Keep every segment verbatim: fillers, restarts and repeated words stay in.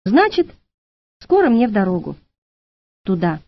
Значит, скоро мне в дорогу. Туда.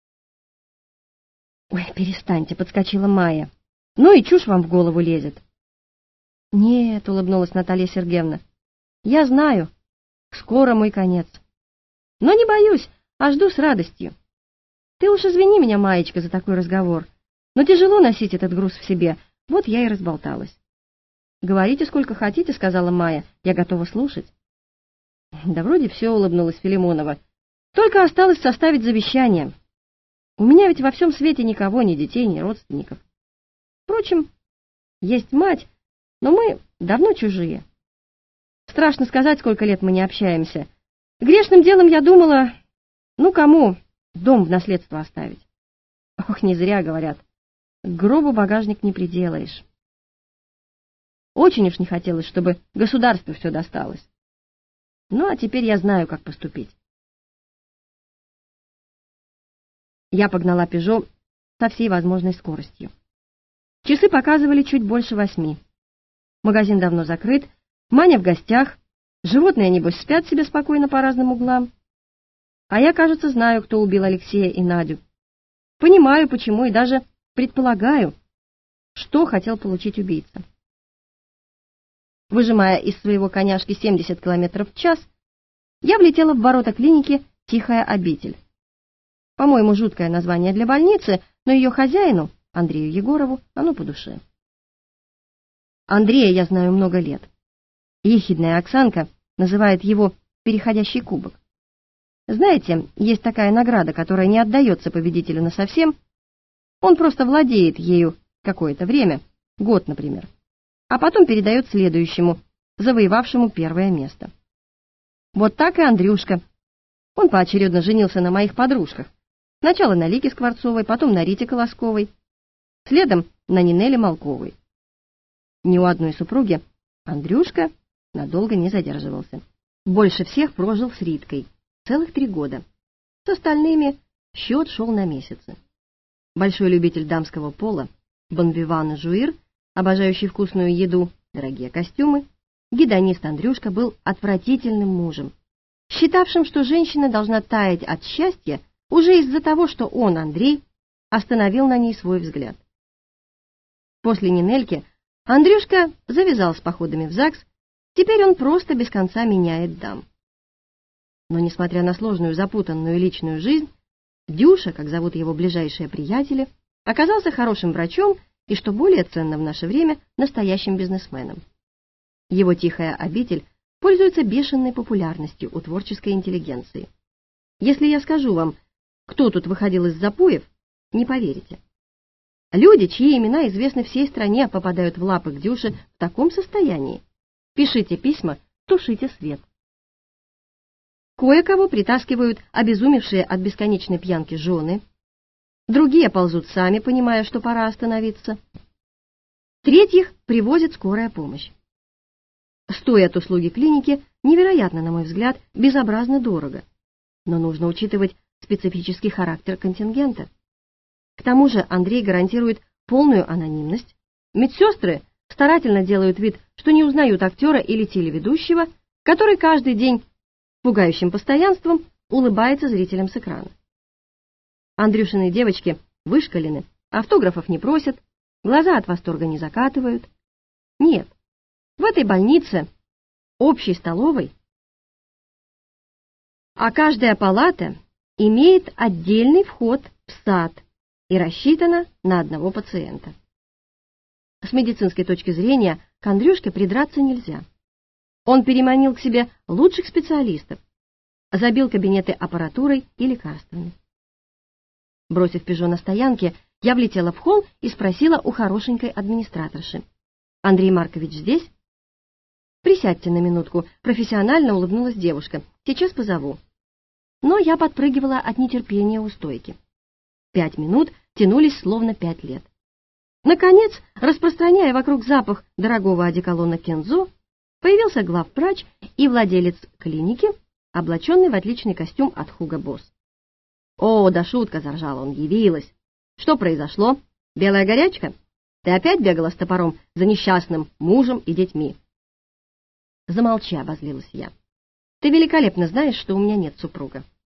Ой, перестаньте, подскочила Майя. Ну и чушь вам в голову лезет. Нет, улыбнулась Наталья Сергеевна. Я знаю, скоро мой конец. Но не боюсь, а жду с радостью. Ты уж извини меня, Маечка, за такой разговор, но тяжело носить этот груз в себе, вот я и разболталась. Говорите сколько хотите, сказала Майя, я готова слушать. Да вроде все, улыбнулась Филимонова. Только осталось составить завещание. У меня ведь во всем свете никого, ни детей, ни родственников. Впрочем, есть мать, но мы давно чужие. Страшно сказать, сколько лет мы не общаемся. Грешным делом я думала, ну кому дом в наследство оставить? Ох, не зря говорят, к гробу багажник не приделаешь. Очень уж не хотелось, чтобы государству все досталось. Ну, а теперь я знаю, как поступить. Я погнала «Пежо» со всей возможной скоростью. Часы показывали чуть больше восьми. Магазин давно закрыт, Маня в гостях, животные, небось, спят себе спокойно по разным углам. А я, кажется, знаю, кто убил Алексея и Надю. Понимаю, почему, и даже предполагаю, что хотел получить убийца. Выжимая из своего коняшки семьдесят километров в час, я влетела в ворота клиники «Тихая обитель». По-моему, жуткое название для больницы, но ее хозяину, Андрею Егорову, оно по душе. Андрея я знаю много лет. Ехидная Оксанка называет его «переходящий кубок». Знаете, есть такая награда, которая не отдается победителю насовсем. Он просто владеет ею какое-то время, год, например, а потом передает следующему, завоевавшему первое место. Вот так и Андрюшка. Он поочередно женился на моих подружках. Сначала на Лике Скворцовой, потом на Рите Колосковой, следом на Нинеле Малковой. Ни у одной супруги Андрюшка надолго не задерживался. Больше всех прожил с Риткой, целых три года. С остальными счет шел на месяцы. Большой любитель дамского пола, бонвиван и жуир, обожающий вкусную еду, дорогие костюмы, гедонист Андрюшка был отвратительным мужем, считавшим, что женщина должна таять от счастья уже из-за того, что он, Андрей, остановил на ней свой взгляд. После Нинельки Андрюшка завязал с походами в ЗАГС, теперь он просто без конца меняет дам. Но, несмотря на сложную, запутанную личную жизнь, Дюша, как зовут его ближайшие приятели, оказался хорошим врачом и, что более ценно в наше время, настоящим бизнесменом. Его «Тихая обитель» пользуется бешеной популярностью у творческой интеллигенции. Если я скажу вам, кто тут выходил из запоев, не поверите. Люди, чьи имена известны всей стране, попадают в лапы к Дюше в таком состоянии. Пишите письма, тушите свет. Кое-кого притаскивают обезумевшие от бесконечной пьянки жены, другие ползут сами, понимая, что пора остановиться. Третьих привозит скорая помощь. Стоят услуги клиники невероятно, на мой взгляд, безобразно дорого, но нужно учитывать специфический характер контингента. К тому же Андрей гарантирует полную анонимность, медсестры старательно делают вид, что не узнают актера или телеведущего, который каждый день пугающим постоянством улыбается зрителям с экрана. Андрюшины девочки вышкалены, автографов не просят, глаза от восторга не закатывают. Нет, в этой больнице, общей столовой, а каждая палата имеет отдельный вход в сад и рассчитана на одного пациента. С медицинской точки зрения к Андрюшке придраться нельзя. Он переманил к себе лучших специалистов, забил кабинеты аппаратурой и лекарствами. Бросив «Пежо» на стоянке, я влетела в холл и спросила у хорошенькой администраторши: «Андрей Маркович здесь?» «Присядьте на минутку», — профессионально улыбнулась девушка. «Сейчас позову». Но я подпрыгивала от нетерпения у стойки. Пять минут тянулись словно пять лет. Наконец, распространяя вокруг запах дорогого одеколона Кензо, появился главврач и владелец клиники, облаченный в отличный костюм от Hugo Boss. «О, да шутка!» — заржал он. «Явилась! Что произошло? Белая горячка? Ты опять бегала с топором за несчастным мужем и детьми?» «Замолчи!» — обозлилась я. Ты великолепно знаешь, что у меня нет супруга.